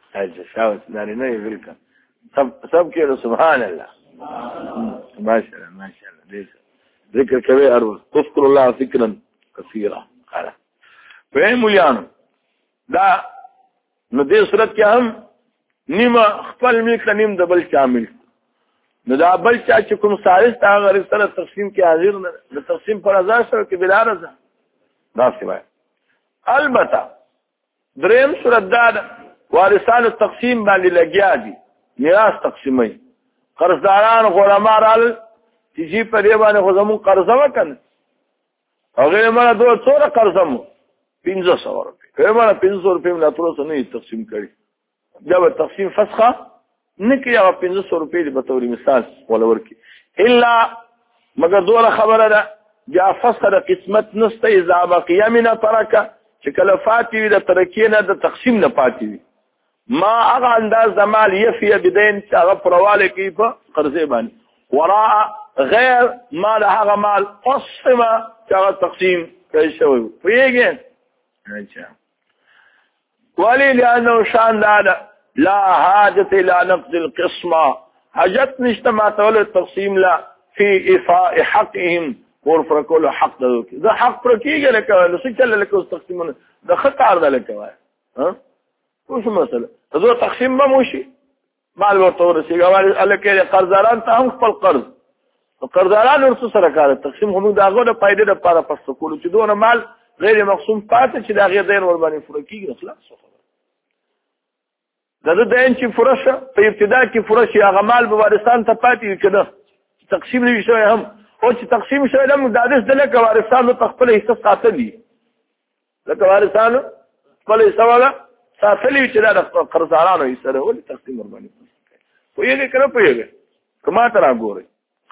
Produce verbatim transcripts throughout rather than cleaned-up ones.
اجل شاوس نارينه بالك سب سب كده سبحان الله ما شاء الله ما شاء الله ذكر كبير أروى تذكر الله ذكرا كثيرا خلاص فين مليانو دا نو دې صورت کې هم نیمه خپل ملک نیم د بل شامل نو دا بل چا چې کوم سارس تا غیر سره تقسیم کې حاضر نه د تقسیم پر ازا سره کې بلا رضا دا سوای البته دریم صورت دا وارثان التقسیم باندې لګیا دي میراث تقسیمي قرضداران غلما رال تیجی په دی باندې خو زمون قرضه وکړ هغه مړه دوه څوره قرضه مو پنځه سوه روپۍ هغه مړه پنځه سوه روپۍ نه تر اوسه نه تقسیم کړي دا به تقسیم فسخه نه کوي هغه پنځه سوه روپۍ به توري مثال ولا ورکی الا مگر دوه خبره ده بیا فسخه د قسمت نسته اذا بقي من ترکه چې کله فاتي وي د ترکې نه د تقسیم نه پاتې وي ما هغه انداز د مال یفیه بدین چې هغه پرواله کوي په قرضې باندې وراء غیر مال هغه مال قسمه چې هغه تقسیم کوي شوی پیږي اچھا ولی لانه شان دا لا حاجه الى نقد القسمه حاجت نشته ما تول التقسيم لا في ايفاء حقهم ورفر كل حق ده حق پر کیږي لکه لسی چل لکه تقسیمونه د خطر ده لکه وای ها وش مسله زه تقسیم به موشي مال ورته ورسیږي ولی الکه قرضداران ته هم خپل قرض قرضداران ورته سره کار تقسیم هم داغه د پایدې د لپاره پس کول چې دونه مال غیر مقسوم پاتې چې داغه دین ور باندې فرقیږي خلاص دا د دین چې فرشه په ابتدا کې فرشه هغه مال به وارثان ته پاتې کړه تقسیم نه شوی هم او چې تقسیم شوی هم د حدیث د لکه وارثانو خپل حصہ ساتلی لکه وارثانو خپل حصہ ولا ساتلی چې دا قرضدارانو یې سره ولې تقسیم ور باندې خو یې کړه په یې کما ترا ګوري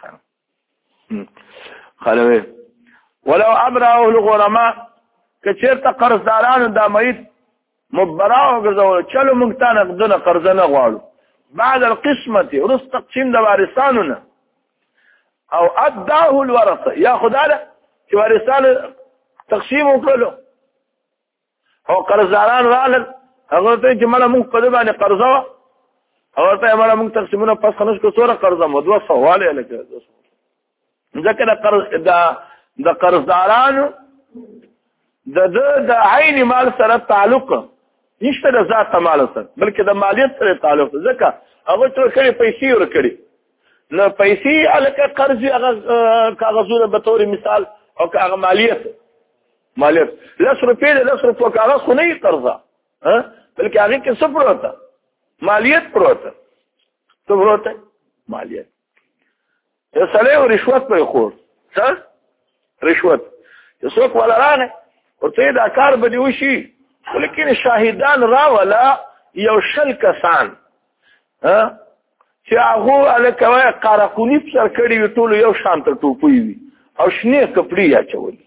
خلوه ولو امره الغرماء کچیرته قرضدارانو د مېت مبراو غزو چلو مونږ ته نقدونه قرض نه غواړو بعد القسمه ورس تقسیم د وارثانو نه او اداه الورثه یا خدای چې وارثانو تقسیم وکړو او قرضداران رال هغه ته چې مله مونږ په دې باندې قرضه او ته مله مونږ تقسیمونه پس خنش کو سوره قرضه مو دوه سواله لکه ځکه د قرض د قرضدارانو د د عین مال سره تعلق نشته د ذات مال سره بلکې د مالیت سره تعلق ځکه هغه ټول کړي پیسې ورکړي نو پیسې الکه قرض هغه کاغذونه به تور مثال او هغه مالیت مالیت لس روپۍ د لس روپۍ کاغذ خو نه قرضه ها بلکې هغه کې څه پروت مالیت پروت څه پروت مالیت سلام رشوت په خور څه رشوت چې څوک ولا راغی ورته دا کار به دی وشي ولیکن شاهدان را ولا یو شل کسان ها چې هغه الکوي قراقونی پر کړي ټول یو شان تر ټوپوي وي او شنه کپړی اچولي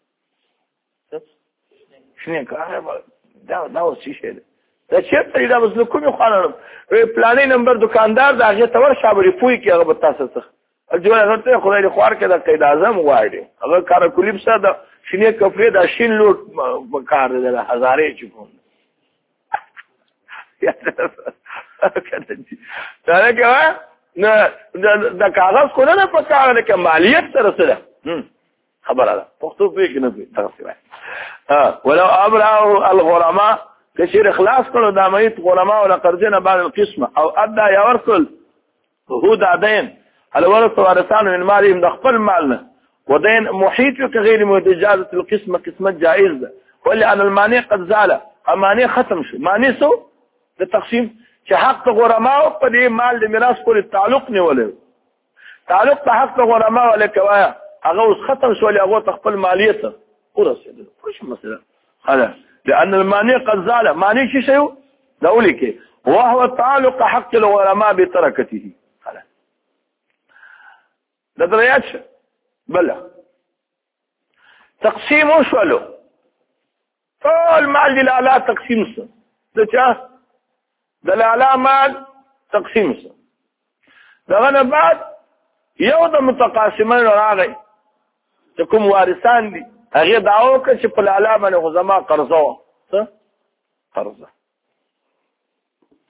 شنه کار دا دا وسی شه دا چې دا وز کومه خانم پلانې نمبر دکاندار دا هغه تور شابري پوي کې هغه به تاسو څه جو هغه ته خدای دې خوار کې د قید اعظم غواړي هغه کار کلیب سره د شینه کفرې د شین لوټ کار د هزارې چکو دا کې نه د کاغذ کو نه په کار کې مالیت سره سره خبره ده پښتو په کې نه وي تاسو ها ولو امره الغرماء کثیر اخلاص کړو د مېت غرماء ولا قرضنا بعد القسمه او ادى يورثل هو دادين الورث وارثان من مالهم دخل مالنا ودين محيط كغير متجاوز القسمه قسمه جائز ده ولا ان المانع قد زال امانه ختم شو مانع سو التقسيم چې حق غرماء په دې مال د میراث پورې تعلق نه ولې تعلق په حق غرماء ولا کوایا هغه اوس ختم شو له هغه خپل مالیت ورسېد خوش مسله خلاص لان المانع قد زال مانع شي شو دولي کې وهو تعلق حق الغرماء بتركته خلاص ده درياتش بلا تقسيم وشولو طول مال دلالا تقسيم سا ده چه دلالا مال تقسيم سا ده غنى بعد يو ده متقاسمين راغي تكون وارثان دي اغي دعوك چه پلالا من غزما قرضوا سا قرضا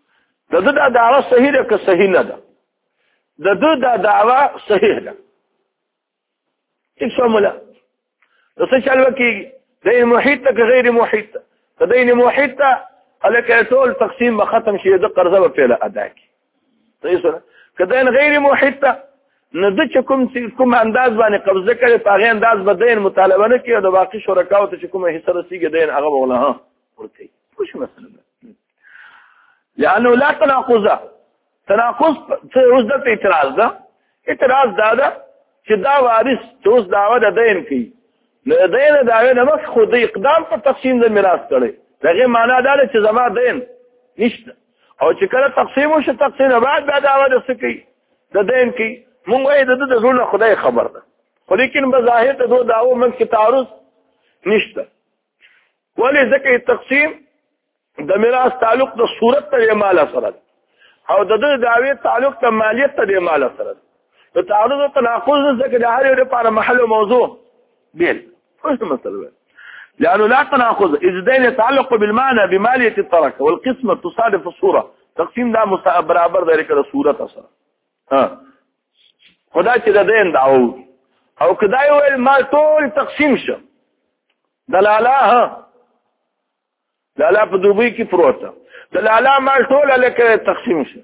د دې دا دعوه صحیح ده که صحیح نه ده د دې دا دعوه صحیح ده څه شامله د څه چل وکي د محیط ته غیر محیط ته د دې محیط ته الکه ټول تقسیم به ختم شي د قرضه په پیله ادا کی صحیح سره کله غیر محیط ته نو د کوم کوم انداز باندې قبضه کوي په هغه انداز بدین مطالبه نه کوي او د باقي شرکاو ته کومه حصہ رسیږي دین هغه وغله ها ورته خوش مثلا لانه لا تناقض تناقض اوس د اعتراض ده اعتراض دا ده چې دا وارث چې اوس داوا د دین کوي نو دین داوی نه مخ خو د اقدام په تقسیم د میراث کړي دغه معنا دا چې زما دین نشته او چې کله تقسیم وشي تقسیم بعد بعد داوا د سکی د دین کوي مونږ وایي د د زړه خدای خبر ده خو لیکن بظاهر ته دوه داو من کې تعارض نشته ولی ځکه تقسیم د میراث تعلق د صورت ته مال سره او د د داوی تعلق ته مالیت ته مال سره د تعارض او تناقض ځکه د هر یو لپاره محل او موضوع بیل څه مسله لانه لا تناقض اذ دين يتعلق بالمعنى بماليه الترك والقسمه تصادف الصوره تقسيم دا برابر دی کله صورت سره ها خدا چې د دین داو او کدای ویل مال ټول تقسیم شه دلاله ها دلاله په دوبۍ کې پروت دلاله مال ټول لکه تقسیم شه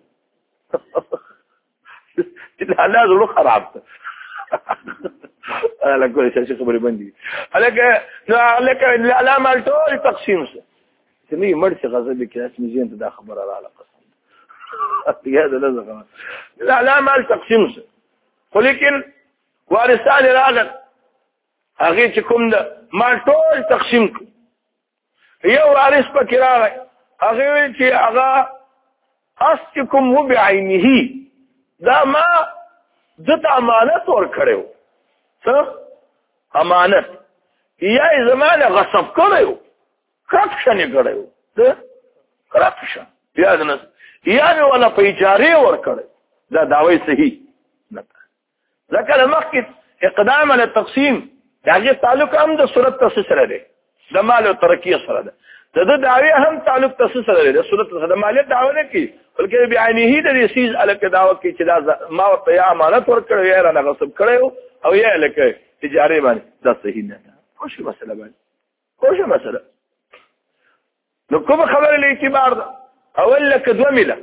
دلاله زړه خراب ده انا کولی شي خبرې باندې الکه نو الکه دلاله مال ټول تقسیم شه چې نه مرشي غزل کې اسمه زين ته دا خبره رااله قسم هذا لازم دلاله مال تقسیم شه ولیکن وارثان راغل هغه چې کوم د مال ټول تقسیم کو یو وارث پکې راغی هغه چې هغه اس کوم هو بعینه دا ما د امانت ور کړو څه امانت یا زمانه غصب کړو کرپشن کړو څه کرپشن یا نه یا ولا په اجاره ور کړو دا داوی صحیح نه ذکر مخکې اقدام على التقسيم دغه تعلق هم د صورت تاسیس سره دی د مال او ترکیه سره ده د دعوی هم تعلق تاسیس سره دی د صورت سره د مالیت دعوه نه کی بلکې بعینه د سیز الک دعوه کی چې دا ما ته یا امانت ورکړو یا نه غصب کړو او یا لکه تجاری باندې دا صحیح نه ده خوش مسله باندې خوش مسله نو کوم خبره له اعتبار ده اول لك دومله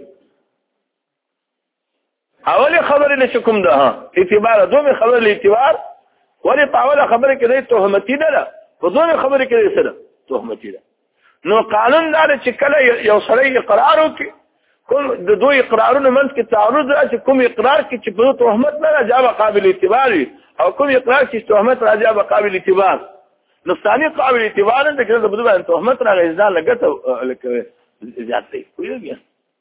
اول خبره له کوم ده ها اعتبار دومره خبره له اعتبار ولی طاوله خبره کې د تهمتي ده په دومره خبره کې سره تهمتي ده نو قانون دا چې کله یو سړی اقرار وکړي کوم د دوی اقرارونو منځ کې تعارض راځي کوم اقرار کې چې په تهمت نه راځي قابل اعتبار او کوم اقرار چې تهمت راځي قابل اعتبار نو ثاني قابل اعتبار نه کړي د بده باندې تهمت راغی ځان لګته لکه زیاتې کوي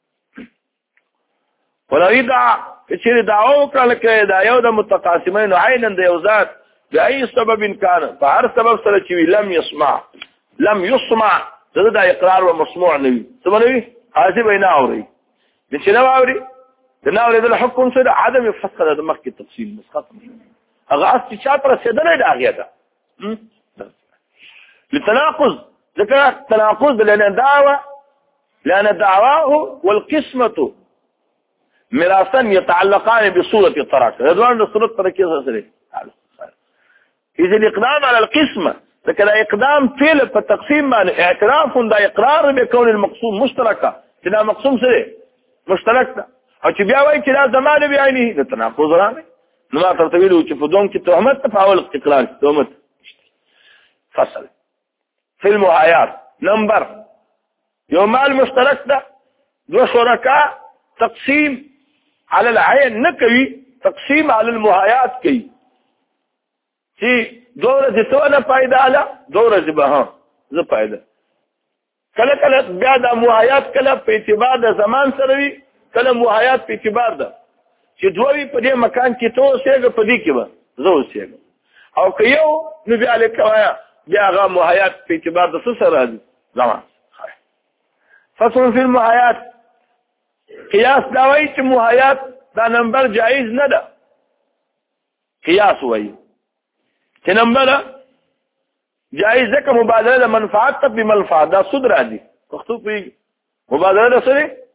ولایدا چې دعوه وکړه کې دا یو د متقاسمین عینا د یو ذات بأي سبب كان فهر سبب سره چې لم يسمع لم يسمع دا اقرار ومسموع نه وي څه باندې حاسب نه اوري د چې نه اوري د نه اوري د حکم سره عدم يفسر د مخ کې تفصیل مسقط هغه اس چې چاته رسیدل دا هغه ده لتناقض ذكر تناقض لان دعوه لان دعواه والقسمه ميراثا يتعلقان بصوره التراك هذول صوره التراك سره اذا الاقدام على القسمه لكن اقدام فعل التقسيم مع اعتراف ده اقرار بكون المقسوم مشتركه كده مقسوم سره مشترك ده او چې بیا وایي چې دا زمانه بعینه د تناقض راغی نو ما ترته ویلو چې په دوم کې تهمت تفاول اقرار تهمت فصل في المحايات نمبر يوم مال مشترك ده دو شركاء تقسيم على العين نكوي تقسيم على المحايات کوي چې دوره دې ته نه فائدہ اله دوره دې به ها زه فائدہ کله کله بیا د محايات کله په اعتبار د زمان سره وي کله محايات په اعتبار ده چې دوی په دې مکان کې تو اوسېږي په دې کې به زه اوسېږم او که یو نو بیا لیکوایا بیا هغه محايات په اعتبار د څه سره راځي زمان فصل فی المحايات قیاس دا وایي چې محايات دا نمبر جایز نه ده قیاس وایي چې نمبر جایز ده که مبادله د منفعت ته په منفعت دا سود راځي پښتو په مبادله سره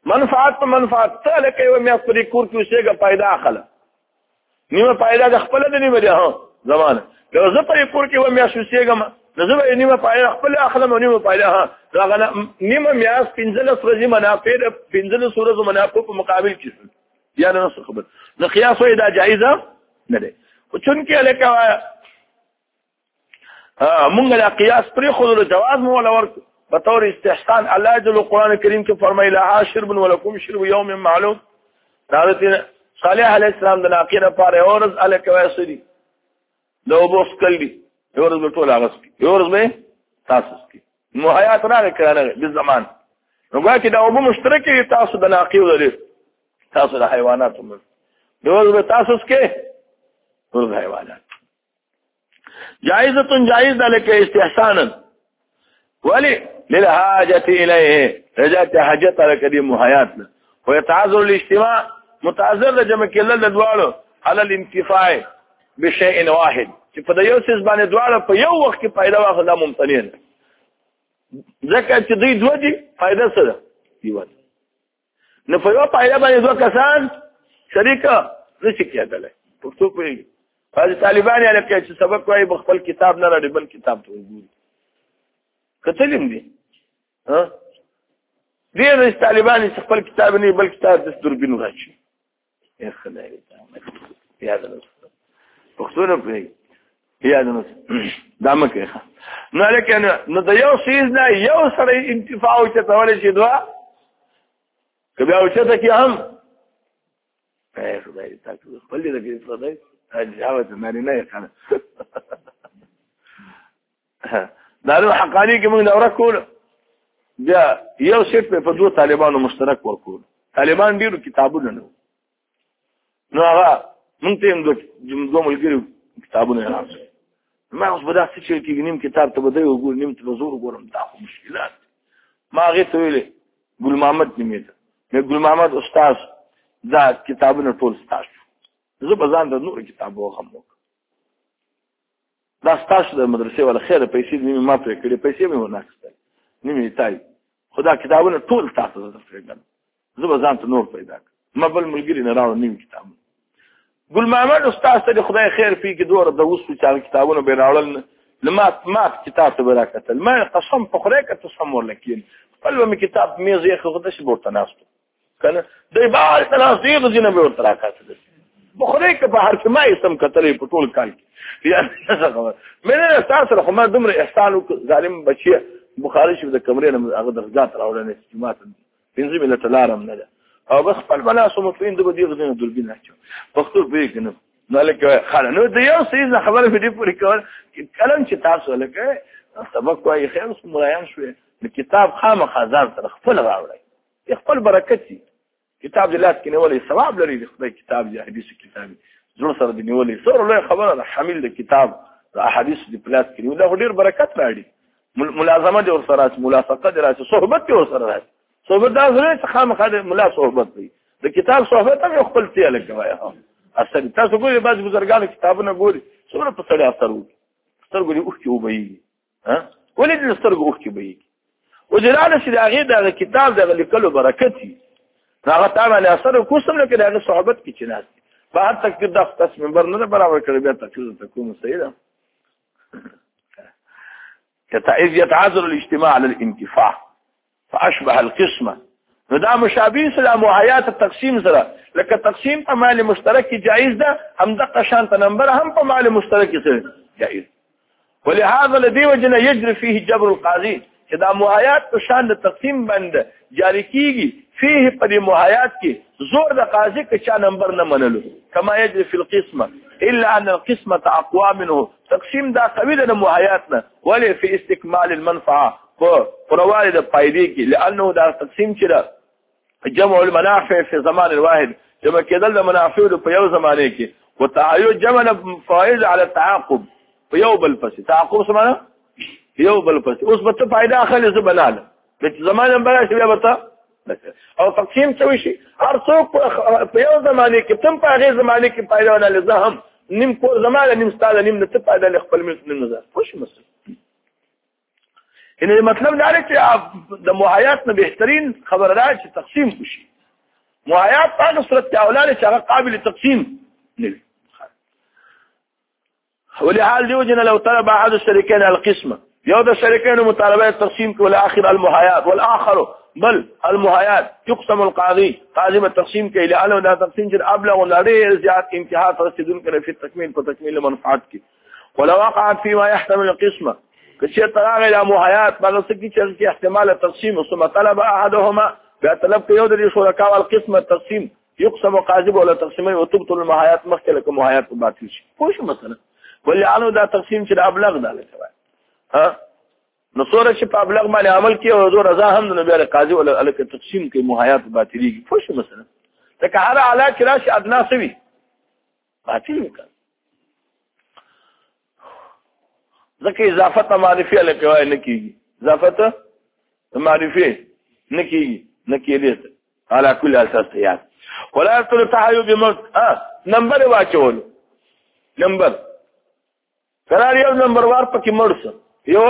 منفعت په منفعت ته لکه یو میاس پرې کور کې اوسېږه پیدا اخله نیمه پیدا د خپل د نیمه ده ها زمانه لو زه پرې کور کې و میاس اوسېږم نو زه نیمه پیدا خپل اخله او نیمه پیدا ها راغله نیمه میاس پنځله ورځې منافع د پنځله ورځې منافع په مقابل کې یا نه څه خبر نو قیاس وې دا جایزه نه ده او چون کې لکه ها مونږ لا قیاس پرې خو له جواز مو ولا ورک بطور استحسان الله جل قرآن کریم کې فرمایله عاشر بن ولکم شرب یوم معلوم حضرت صالح علیہ السلام د ناقیره پاره اورز الک واسدي لو بوس کلی اورز په ټول هغه سکی اورز به تاسو سکی مهیات راغی کړه د زمان نو واکه دا وبو مشترکه تاسو د ناقیو لري تاسو د حیوانات هم اورز به تاسو سکی اورز حیوانات جائزه جائز الک استحسانا ولی للحاجه الیه رجعت حاجت الک دی مهیات ويتعذر الاجتماع متعذر جمع کله د دواړو على الانتفاع بشيء واحد چې په یو څه باندې دواړه په یو وخت کې پیدا واخله دا ممتنع نه ځکه چې دوی دوه دي پیدا سره دیوال نه په یو پیدا باندې دوه کسان شریکه نشي کېدلی پښتو په بعض طالبان یې لکه چې سبق وايي خپل کتاب نه لري بل کتاب ته وګوري کتلم دي ها ډېر طالبان چې خپل کتاب نه بل کتاب د دوربین راځي یا خدای دې یاد نه پښتو نه پرې یاد نه دا مکه نو لکه نو د یو سیز نه یو سره انتفاع او چتول شي دوا کبه او چته کې هم اے خدای دې تاسو خپل دې کې خدای اجازه مې نه کنه دا له حقانی کې موږ دا ورکول بیا یو سیټ په دوه طالبانو مشترک ورکول طالبان ډیرو کتابونه نو نو هغه مونږ ته دوه دوه ملګري کتابونه راځي ما اوس بدا څه چې کې نیم کتاب ته بده وګور نیم ته زور وګورم دا خو مشکلات ما هغه ته ویلې ګل محمد نیمه مې ګل محمد استاد دا کتابونه ټول ستاسو زه به ځان د نور کتابو هم وکم دا ستاسو د مدرسې ولا خیر پیسې نیمه ما پرې کړې پیسې مې ورناکسته نیمه تای خدا کتابونه ټول تاسو ته فرګل زه به ځان ته نور پیدا ما بل ملګری نه راو نیم کتاب ګل محمد استاد ته خدای خیر پی کې دوه د وسو چې کتابونه به راول لما ما کتاب ته برکت ما قسم په خره کې تصمر لکین خپل می کتاب میز یې خو د شي ورته ناستو کنه دای بال تناسیق دینه به ورته راکاته بخره کې په هر کې ما اسم کتلې په ټول کال کې یا څه خبر مې نه تاسو خو ما دمر احسان ظالم بچي بخاری شو د کمرې نه هغه درځات راوړل چې ما ته پنځه مله تلارم نه ده او بس خپل بلا سمو فين د بدی غزنه دوربین راچو پښتو به کنه نو لکه خاله نو د یو سیز خبره په دې پوری کول کلم چې تاسو لکه سبق وايي خیر اوس مرایان شوې د کتاب خامه خزان تر خپل راوړی خپل برکت کتاب د لاس کې نیولې ثواب لري د خدای کتاب دی حدیث کتاب زړه سره دی نیولې سره له خبره حامل د کتاب د احادیث د پلاس کې نیولې ډېر برکت راړي ملازمه دي ور سره ملاصقه دي راځي صحبت دي ور سره راځي صحبت دا زړه خامه خاله ملا صحبت دی د کتاب صحبت هم خپل تی لکه وای ها اصل تاسو ګورئ بعض بزرګانو کتابونه ګوري څومره په سړی اثر وکړي سترګې اوخ کې وبېږي ها ولې د سترګې اوخ کې وبېږي وجلاله چې دا غي دا کتاب د لیکلو برکت دی هغه تعالی اثر کوسم نه کړي د صحبت کې چناس بعد تک د خاص منبر نه برابر کړی بیا تکلیف تكون سیده كتعذ يتعذر الاجتماع على الانتفاع فاشبه القسمه فدا مشابه سره معايات التقسيم سره لکه تقسیم په مال مشترک جائز ده هم دغه شان نمبر هم په مال مشترک سره جائز ولهذا الذي وجنا يجري فيه جبر القاضي چې دا معايات په شان د تقسیم باندې جاری کیږي فيه په معايات کې زور د قاضي کې چا نمبر نه منلو كما يجري في القسمه الا ان القسمه اقوى منه تقسیم دا قوي د معاياتنا ولي في استكمال المنفعه فروالي د فائدې کې لانه دا تقسیم چې جمع المنافع في زمان الواحد جمع کېدل د منافع په یو زمانه کې وتعايد جمع فائد على التعاقب په یو بل پس تعاقب سمانه یو بل پس اوس به ته فائدہ اخلي زه بناله د زمانه بل شي بیا ته او تقسیم څه شي هر څوک په یو زمانه کې تم په هغه زمانه کې فائدہ ونه لزهم نیم کو زمانه نیم ستاله نیم ته فائدہ خپل ملک نه نظر خوش مسله ان مطلب دا چې د محایات نه بهترین خبره ده چې تقسیم وشي. محایات په هغه صورت کې اولاد چې هغه قابل تقسیم نه وي. ولحال دي وجنه لو طلب احد الشريكين القسمه يو د شريكين مطالبه التقسيم والاخر المحايات والاخر بل المحايات يقسم القاضي قاضي التقسيم كي لانه دا تقسيم جر ابلغ ونادي زياد انتهاء ترسدون كده في التكميل وتكميل المنفعات ولو وقعت فيما يحتمل القسمه كشيء طلع الى محايات بل سكي في احتمال التقسيم ثم طلب احدهما بطلب يو د شركاء القسم التقسيم يقسم قاضي ولا تقسيمين وتبطل المحايات مختلفه محايات باطل شي خوش مثلا ولعنو دا تقسیم چې ابلغ ده لکه ها نو سوره چې په ابلغ باندې عمل کوي او زور رضا هم نه بیا قاضي ولا الک تقسیم کوي محایات باطلیږي خوش مثلا لکه هر اعلی کې راشي ادنا سوي باطل وکړه ځکه اضافه معرفي لکه وای نه کیږي اضافه معرفي نه کیږي نه کیږي على كل اساس یاد ولا تلتحيوا بموت ها نمبر واچول نمبر قرار یو نمبر وار پکې مرسه یو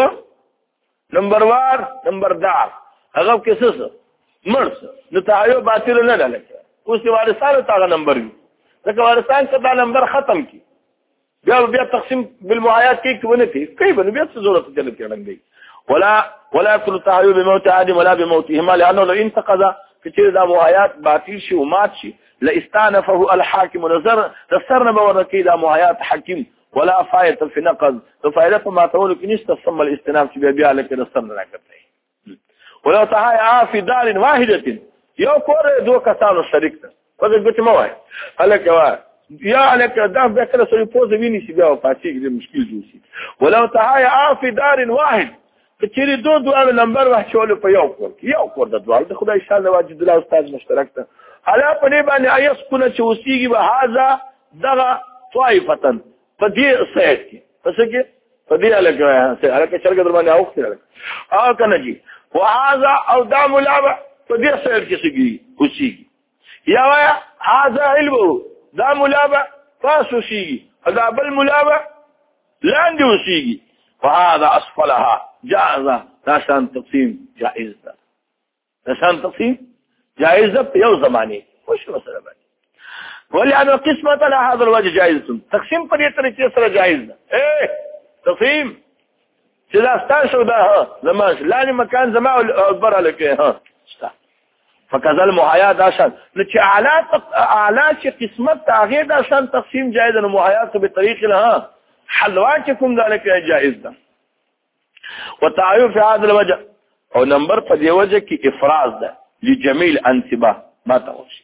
نمبر وار نمبر دار هغه کې څه مرسه نو تایو باطل نه لکه اوس دی وارثانو ته نمبر وي ځکه وارثان کدا نمبر ختم کی بیا بیا تقسیم بالمعايات کې کوي نه کوي بنو بیا څه ضرورت دې لري ولا ولا تلتحيوا بموت عادم ولا بموتهما لانه لو انتقض كثير دا معايات باطل شي ومات شي لاستانفه الحاكم ونظر تسرنا بوركي دا معايات حكيم ولا فائده في نقض فائده ما تقول کې نشته ثم الاستناف چې بیا لکه رسم نه راکړي ولو تحايا في دار واحده یو کور دوه کسانو شریک ده په دې ګټه مو وای هلکه وای یا لکه دا به کله سړي پوز ویني چې بیا پاتې کې مشکل جوړ شي ولو تحايا في دار واحد کچېری دوه دوه نمبر واچول په یو کور یو کور د دوه د خدای شان واجد الله استاد مشترک ته الا په دې باندې ایس کونه چې وسیږي به هاذا دغه طائفتن په دې سایت کې پس کې په دې الګا سره الګا چرګ در باندې اوخ سره او کنه جی وهذا او دا ملابه په دې سایت کې سګي وسیږي یا وایا هذا علم دا ملابه تاسو شيږي دا بل ملابه لاندې وسیږي وهذا اسفلها جائز دا شان تقسیم جائز ده دا شان تقسیم جائز ده په یو زمانه خوش مسله باندې ولأن قسمة على هذا الوجه جائزة تقسيم پر یہ طریقے سره جائز ده اے تقسیم چې دا ستاسو ده ها زماش لانی مکان زما اکبر لکه ها ستا فكذا المحايات عشان چې اعلی اعلی چې قسمت تغیر عشان تقسیم جائز ده محايات به طریق لها حلواتكم ذلك جائز ده وتعيب في هذا الوجه او نمبر په دی وجه کې افراز ده لجميل انتباه ما توشي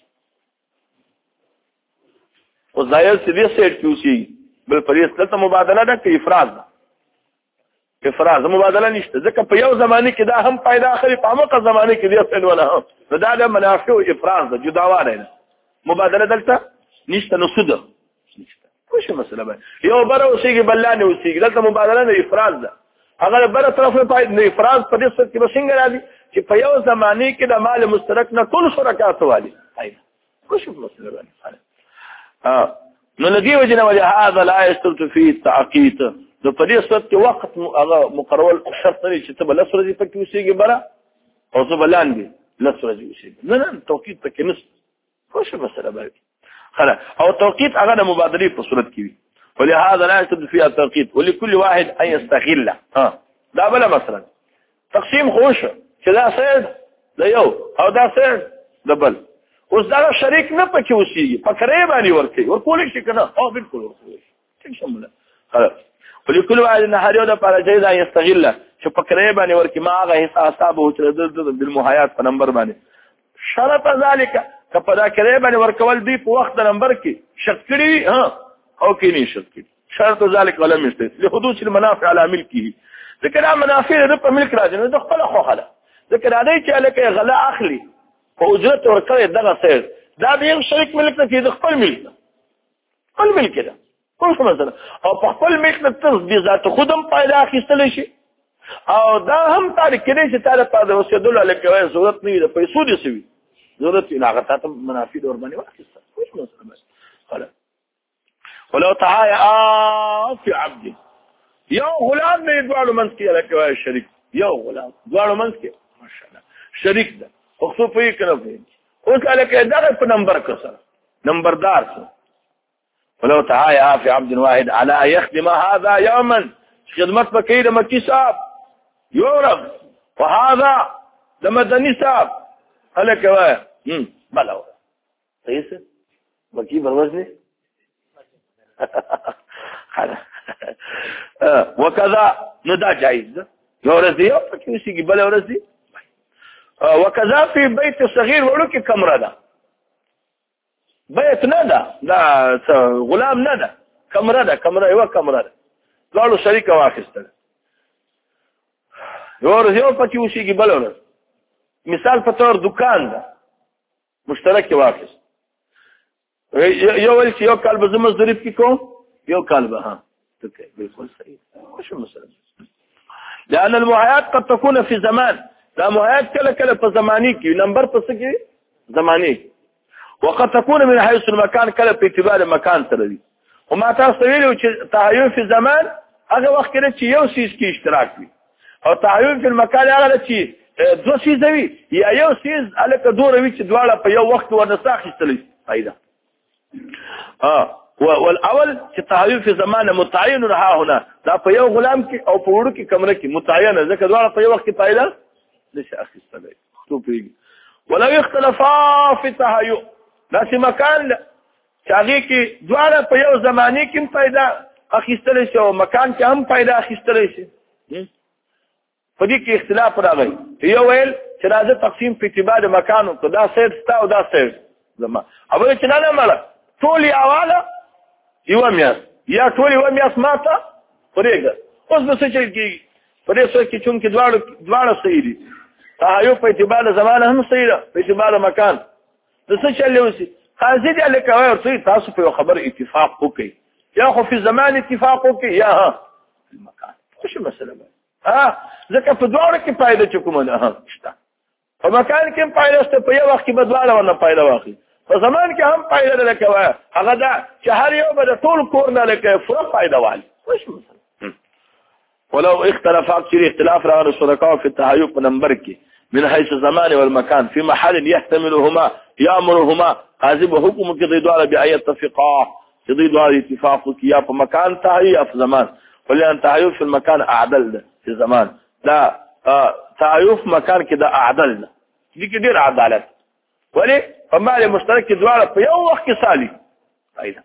او ظاهر سیدی سیټ کیوسی بل پریس ته مبادله ده کې افراز ده افراز مبادله نشته ځکه په یو زمانه کې دا هم پیدا اخري په هغه زمانه کې دی څه ولا هم دا د منافع او افراز ده جداوانه ده مبادله دلته نشته نو سود نشته کومه مسله به یو بره اوسېږي بلانه اوسېږي دلته مبادله نه افراز ده هغه بره طرف نه پای نه افراز په دې څه کې بسنګ راځي چې په یو زمانه کې د مال مشترک نه ټول شرکات والي کومه مسله به اه نو لدی وجنه وجه هذا لا يشترط فيه التعقيد د پدې صورت کې وخت هغه مقرول شرط لري چې تبل سره دي پکې وسیږي بره او څه بلاندې لسره دي وسیږي نه نه توقید پکې نس خوش مسله به خلاص او توقید هغه د مبادله په صورت کې وي ولهذا لا يشترط فيه التوقيت ولكل واحد ان يستغل ها دا بل مثلا تقسيم خوش چې دا سید دا یو او دا سید دا بل اوس دا شریک نه پکې وسیږي فکرې باندې ورکي ورکول شي کنه او بالکل ورکول شي څه شموله خلاص ولكل واحد نهاريو د پر جيد يستغل چې فکرې باندې ورکي ما هغه حساب او چې د بالمحايات په نمبر باندې شرط ذلك کپدا کړې باندې ورکول دی په وخت نمبر کې شرط کړی ها او کې نه شرط کړی شرط ذلك ولا مستث لحدوث المنافع على ملكه ذکر منافع د په ملک راځي نو د خپل خو خلا ذکر عادي چې لکه غلا اخلي او اجرت ورکړي دغه سیر دا د یو شریک ملک نه کې د خپل ملک خپل ملک ده کوم مثلا او په خپل ملک نه تر دې ذات خودم پیدا اخیستل شي او دا هم تاریخ کې چې تعالی په وسیدل علیکه ضرورت نه د پیسو دي سوي ضرورت نه هغه ته منافع ور باندې واخیستل کوم مثلا خلاص ولو تعايا في عبد يوم غلام من يدوالو منسكي لك شريك یو غلام دواړو منځ کې ماشاءالله شریک ده خو په یې کړو اوس الکه دغه په نمبر کې سره نمبردار څه ولو تعايا في عبد واحد على ان يخدم هذا يوما خدمت بکید مکی صاحب یورغ وهذا لمدني صاحب الکه وای هم بلا صحیح څه مکی بروزه وكذا ندا جائز ده ورزي او پکې وسیږي بل ورزي وكذا في بيت صغير وړو کې کمره ده بیت نه ده دا غلام نه ده کمره ده کمره یو کمره ده لاړو شریک واخیستل ورزي او پکې وسیږي بل ورزي مثال په تور دکان ده مشترک واخیست یو ول چې یو کال به زما ظریف کې کوم یو کال به ها تکي بالکل صحیح خوش مسله لأن المعايات قد تكون في زمان لا معايات كلا كلا في زماني كي نمبر بسكي زماني وقد تكون من حيث المكان كلا في اعتبار المكان تردي وما تستويل تعيين في زمان هذا وقت كده شيء يو سيز كي اشتراك فيه او تعيين في المكان هذا شيء دو سيزوي يا يو سيز على كدور ويش دواله في يو وقت ونساخ يستلي فايده اه والاول چې تعین په زمانه متعین رها هنا دا په یو غلام کې او په وړو کې کمره کې متعینه ځکه دواړه په یو وخت کې پایله نشي اخیستلای خو پیږي ولو اختلافا في التهيؤ دا چې مکان چې هغه کې دواړه په یو زمانه کې پیدا اخیستل شي او مکان کې هم پیدا اخیستل شي په دې کې اختلاف راغی یو ویل چې راځي تقسیم په اعتبار مکانو دا سیر ستا او دا سیر زما اوبه چې نه مړه ټولي اواله یو میاس یا ټول یو میاس ماته پرېګه اوس به څه چلږي پرې څه کې چون کې دواړه دواړه صحیح دي تهيؤ په اعتبار زمانه هم صحیح ده په اعتبار مکان د څه چلې وسی قاضي دې الکه وایي ورته تاسو په خبر اتفاق وکړي یا خو په زمان اتفاق وکړي یا ها المکان خوش مسله ده ها ځکه په دواړو کې فائدہ چکوم نه ها شته په مکان کې فائدہ شته په یو وخت کې بدواله ونه فائدہ واخلي په زمان کې هم فائدہ لکه وای هغه دا چې هر یو به ټول کور نه لکه فور فائدہ والی خوش مسله ولو اختلاف اكثر اختلاف راغ الشركاء في التهيؤ په نمبر کې من حيث الزمان والمكان في محل يحتملهما يامرهما حاجب حكم کې د دوه بیا يتفقا د دوه اتفاق کې یا په مکان تهيؤ یا په زمان ولئن تهيؤ في المكان اعدل في الزمان لا تهيؤ في مکان کې دا اعدل دي کې ډیر عدالت ولی فمال مشترك دواړه په یو وخت کې سالي فائدہ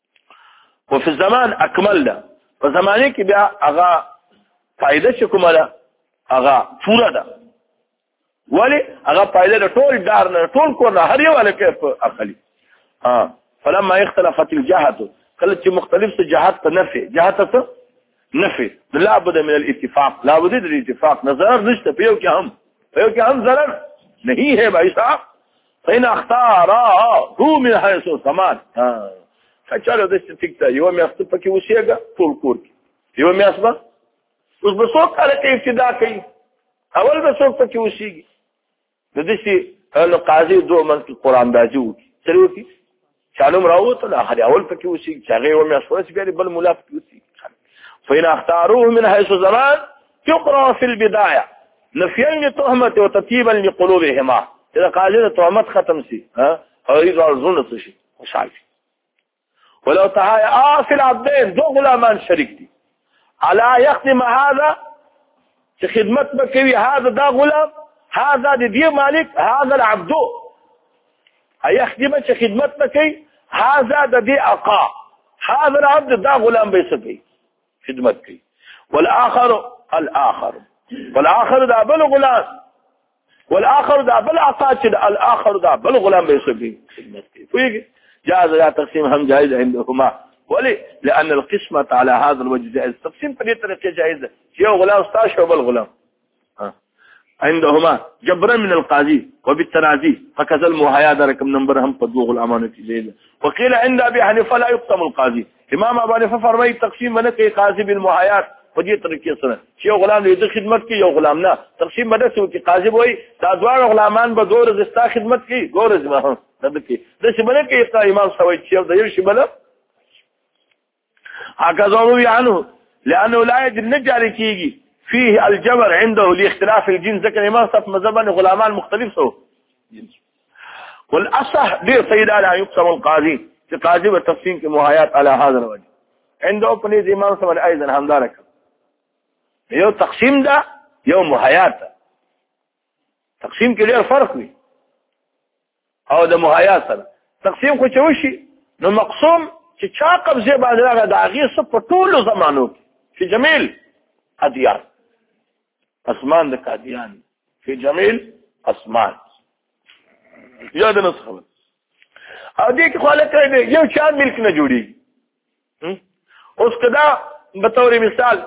وفي الزمان اكمل ده په زمانه کې بیا هغه فائدہ چې کومه ده هغه پورا ده ولی هغه فائدہ ټول دار نه ټول کور نه هر یو الکه په اخلي ها فلما اختلفت الجهات کله چې مختلف څه جهات ته نفي جهات څه نفي لا بد من الاتفاق لا بد من الاتفاق نظر نشته په یو کې هم په یو کې هم ضرر نہیں ہے بھائی صاحب فإن اختاره من حيث الزمان ها فچاله د ستیکته یو میاشت پکې وشيګه ټول کور کې یو میاشت به اوس به څوک کله کې ابتدا کوي اول به څوک پکې وشيږي د دې چې له قاضي دوه منځ قرآن داجي وکي سره وکي چالو راوته لا هغه اول پکې وشيږي چې هغه یو میاشت ورسې بیا بل ملاف وکي فإن اختاروه من حيث الزمان يقرأ في البداية نفيا لتهمة وتطيبا لقلوبهما اذا قاعده تهمت ختم سي ها او يزعل ظن شيء مش عارف ولو تعايا في العبدين دو غلامان شريك دي على يخدم هذا في خدمت بكوي هذا دا غلام هذا دي مالك هذا العبد هيخدم في خدمت بكوي هذا دي اقا هذا العبد دا غلام بيسبي خدمت كي والاخر الاخر والاخر دا بل غلام والآخر دا بل عقاد الآخر دا بل غلام بيسبي خدمت جاز يا تقسيم هم جائز عندهما ولي لأن القسمة على هذا الوجه جائز تقسيم بهذه الطريقة جائزة يو غلام استاش وبل غلام عندهما جبرا من القاضي وبالتنازي فكذا المهيا رقم نمبر هم بدو غلامان جائزة وقيل عند أبي حنيفة لا يقسم القاضي امام ابو حنيفه فرمای تقسیم باندې کوي قاضي بالمهيات په دې طریقې سره چې یو غلام دې خدمت کوي یو غلام نه تقسیم باندې څو کې قاضي وای دا دوه غلامان به دوه رزستا خدمت کوي دوه رز ما ده کې د څه باندې کې امام سوي چې د یو شی بل هغه ضروري عنه لانه لا يجري نجاري کیږي فيه الجبر عنده لاختلاف الجنس، ذكر امام صف مذهبا غلامان مختلف سو جنس. والاصح دير سيد على يقسم القاضي في قاضي والتقسيم كمهايات على هذا الوجه عنده بنيز امام صف ايضا همدارك يو تقسيم ده يو مهايات تقسيم کې ډېر فرق وي او د مهايات سره تقسیم خو چوشي نو مقسوم چې چا قبضه باندې راغی د هغې څه په ټولو زمانو کې في جمیل ادیان اسمان د قادیان في جمیل اسمان یاد نه خبر او دې کې خالق کړی یو چا ملک نه جوړیږي اوس کدا به تور مثال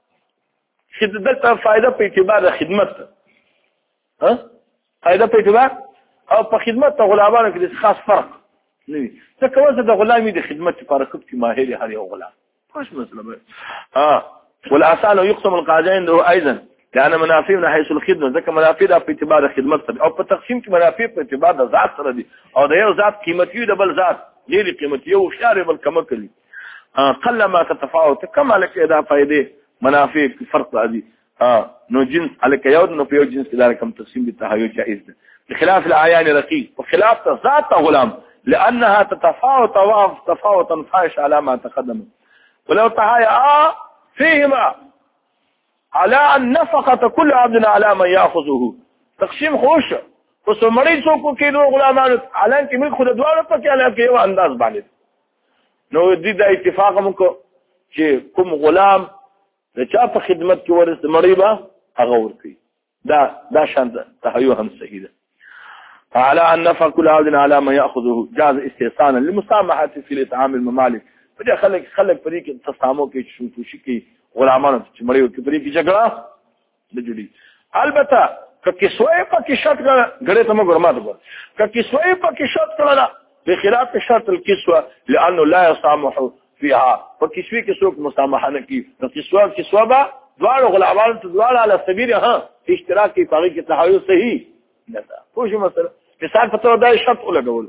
چې دلته فائدہ په اعتبار د خدمت ها فائدہ په اعتبار او په خدمت ته غلامانو کې خاص فرق نه وي ځکه واسه د غلامي د خدمت لپاره کوم ماهر هر یو غلام خوش مسله ها والاسان يقسم القاعدين له ايضا لان منافع من حيث الخدمه ځکه منافع د په اعتبار د خدمت سره او په تقسیم کې منافع په اعتبار د ذات سره دي او د یو ذات قیمتي د بل ذات ډېر قیمتي او شاري بل کم کړي قل ما تتفاوت كما لك اذا فائده منافع فرق راځي ها نو جنس عليك يود نو په جنس کې دا کوم تقسیم بالتهايج جائز ده بخلاف الاعيان رقيق وخلاف ذات غلام لانها تتفاوت تفاوتا فاحش على ما تقدم ولو تهايا فيهما على ان نفقه كل عبد على من ياخذه تقسیم خوش وسمړی څوک کې نو غلامان علان کې ملک خود دوه په کې علان کې یو انداز باندې نو دې د اتفاق موږ چې کوم غلام د چا په خدمت کې ورس مړی به هغه ورکي دا دا شان تهيو هم صحیح ده على ان نفق كل عبد على ما ياخذه جاز استحسانا للمسامحه في الاطعام الممالك فدي خلق خلق فريق تسامو کې شوشي کې غلامانو چې مړی کې فريق جګړه د جوړي البته که کسوې په کې شرط غړې ته موږ ورماته وو که کسوې په کې شرط کړه بخلاف شرط الكسوه لانه لا يسامح فيها فكسوي كسوك مسامحه نكي فكسوا كسوا با دوار غلامان دوار على سبيل ها اشتراك في طريق التحايل صحيح نه پوه شو مثلا مثال په تو دا شرط ولګول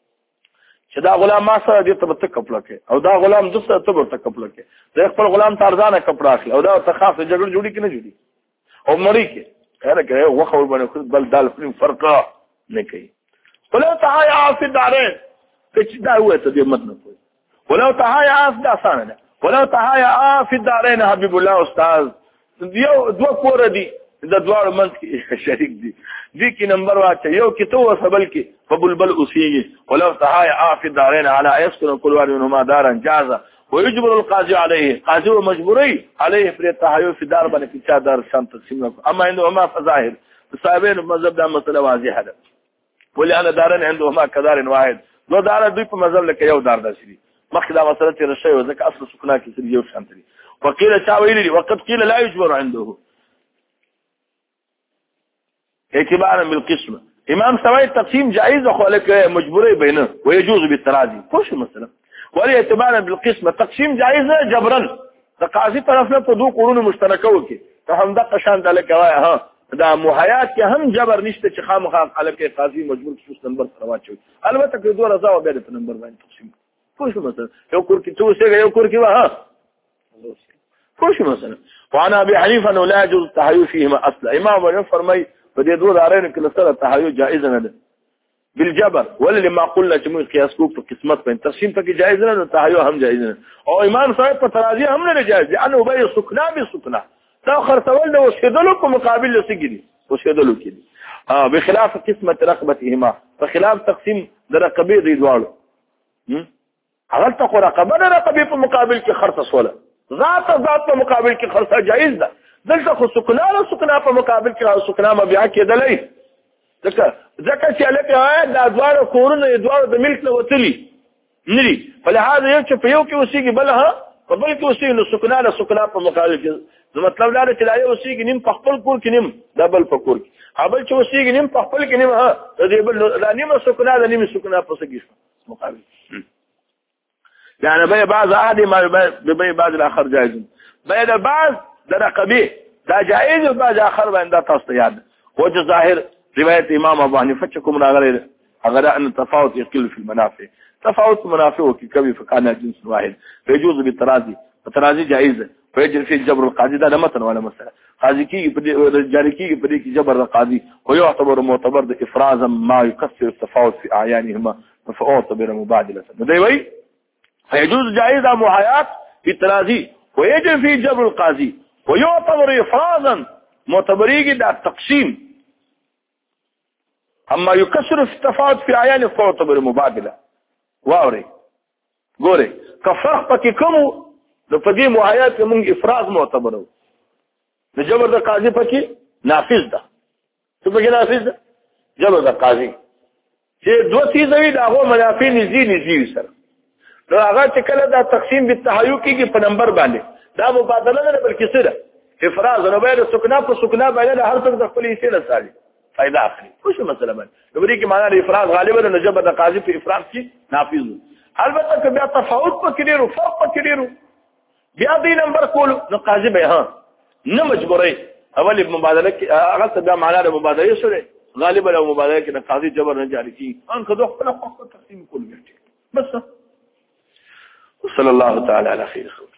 چې دا غلام ما سره دې ته کپړه کې او دا غلام د سره ته ورته کپړه کې دا خپل غلام تارزانه کپړه اخلي او دا تخاف جګړه جوړي کې نه جوړي او مړی کې هر کې وخور باندې بل دال فلم فرق نه کوي ولو تهايا في الدارين چې دا وې ته دې متن کوي ولو تهايا في داسانه ولو تهايا في الدارين حبيب الله استاذ یو دو کور دي د دوړو منځ کې شریک دي دي کې نمبر واچ یو کې تو وسبل کې فبلبل اوسيږي ولو تهايا في الدارين على يسكن كل واحد منهما دارا جازا ويجبر القاضي عليه قاضي مجبوري عليه في التهايا في دار باندې چې دار شان تقسیم اما عندهما فظاهر صاحبين مذهب دا مسله واضحه ده ولي انا دارن عندهما كدار واحد لو دار دوی په مذهب لکه یو دار داسي مخکې دا مسله تیر شوی و ځکه اصل سکنا کې سری یو شان دي وقيل چا ویلي وقد قيل لا يجبر عنده اعتبارا بالقسمه امام سوای تقسیم جائز خو لکه مجبوری بینه ويجوز بالتراضي خوش مثلا ولی اعتبارا بالقسمه تقسیم جائز جبرا د قاضي طرف نه په دوه قرون مشترکو کې ته هم د قشان د لکه وای ها دا محیات کې هم جبر نشته چې خامخا الکه قاضي مجبور خصوص نمبر سره واچوي البته که دوه رضا او بیا په نمبر باندې تقسیم خوش مثلا یو کور کې تو څنګه یو کور کې واه خوش مثلا وانا ابي حنيفه انه لا يجوز التحايل فيهما اصلا امام ابو فرمای په دې دوه دارین کې لسره تحايل جائز نه ده بالجبر ولا ما قلنا جمهور قياس کو په قسمت په تقسیم ته جائز نه تحايل هم جائز نه او امام صاحب په تراضی هم نه جائز لانه بي سكنا بسكنا تاخر تول نو شدلو په مقابل لسګري وشدلو کې اه بخلاف قسمه رقبتهما فخلاف تقسیم درقبه دي دوالو هغه ته رقبه د رقبه په مقابل کې خرڅ ولا ذات ذات په مقابل کې خرڅه جائز ده دلته خو سکنا او سکنا په مقابل کې سکنا مبيع کېدلې ځکه ځکه چې لکه دا دوار کورونه دوار د ملک نه وتلي نري فلهذا یو چې په یو کې وسیږي بل ها په بل کې وسیږي نو سکنا له سکنا په مقابل کې نو مطلب دا چې دا یو وسیږي نیم په خپل کور کې نیم دبل په کور کې هبل چې وسیږي نیم په خپل کې نیم ها دې بل دا نیم سکنا د نیم سکنا په سګي مقابل يعني بين بعض عادي ما بين بعض الاخر جائز بين بعض درقبه دا جائز وبعض اخر بين تاسو یاد وجه ظاهر روایت امام ابو حنیفه کوم راغلی هغه ان التفاوت يقل في المنافع تفاوت منافع کې کمی فکانه جنس واحد فيجوز بالتراضي التراضي جائز ويجري فيه جبر القاضي ده متن ولا مسألة قاضي كي جاري كي بديك جبر القاضي ويعتبر معتبر إفرازا ما يكسر التفاوت في أعيانهما فأعتبر مبادلة نديوي فيجوز جائزة محايات في التراضي ويجري فيه جبر القاضي ويعتبر إفرازا معتبري ده التقسيم أما يكسر التفاوت في أعيانه فأعتبر مبادلة واوري ګوري کفرق پکې کوم د پدې محایات موږ افراز معتبرو د جبر د قاضي پکې نافذ ده څه پکې نافذ ده جبر د قاضي چې دوه تیزوي دغه منافع نزي نزي سره نو هغه چې کله دا تقسیم به تحیو کېږي په نمبر باندې دا مبادله نه بلکې څه ده افراز نو به سکنا په سکنا باندې هر څوک د خپل حصے له سالي فائدہ اخلي څه مسله باندې نو دې کې معنا د افراز غالبا د جبر د قاضي په افراز کې نافذ ده البته که بیا تفاوت پکې ډیرو فرق پکې ډیرو بیا دې نمبر کول نو قاضي به ها نه مجبورې اول مبادله کې هغه څه بیا معنا د مبادله سره غالبا لو مبادله کې د قاضي جبر نه جاری کی ان خو خپل حق تقسیم کول بس وصلى الله تعالى على خير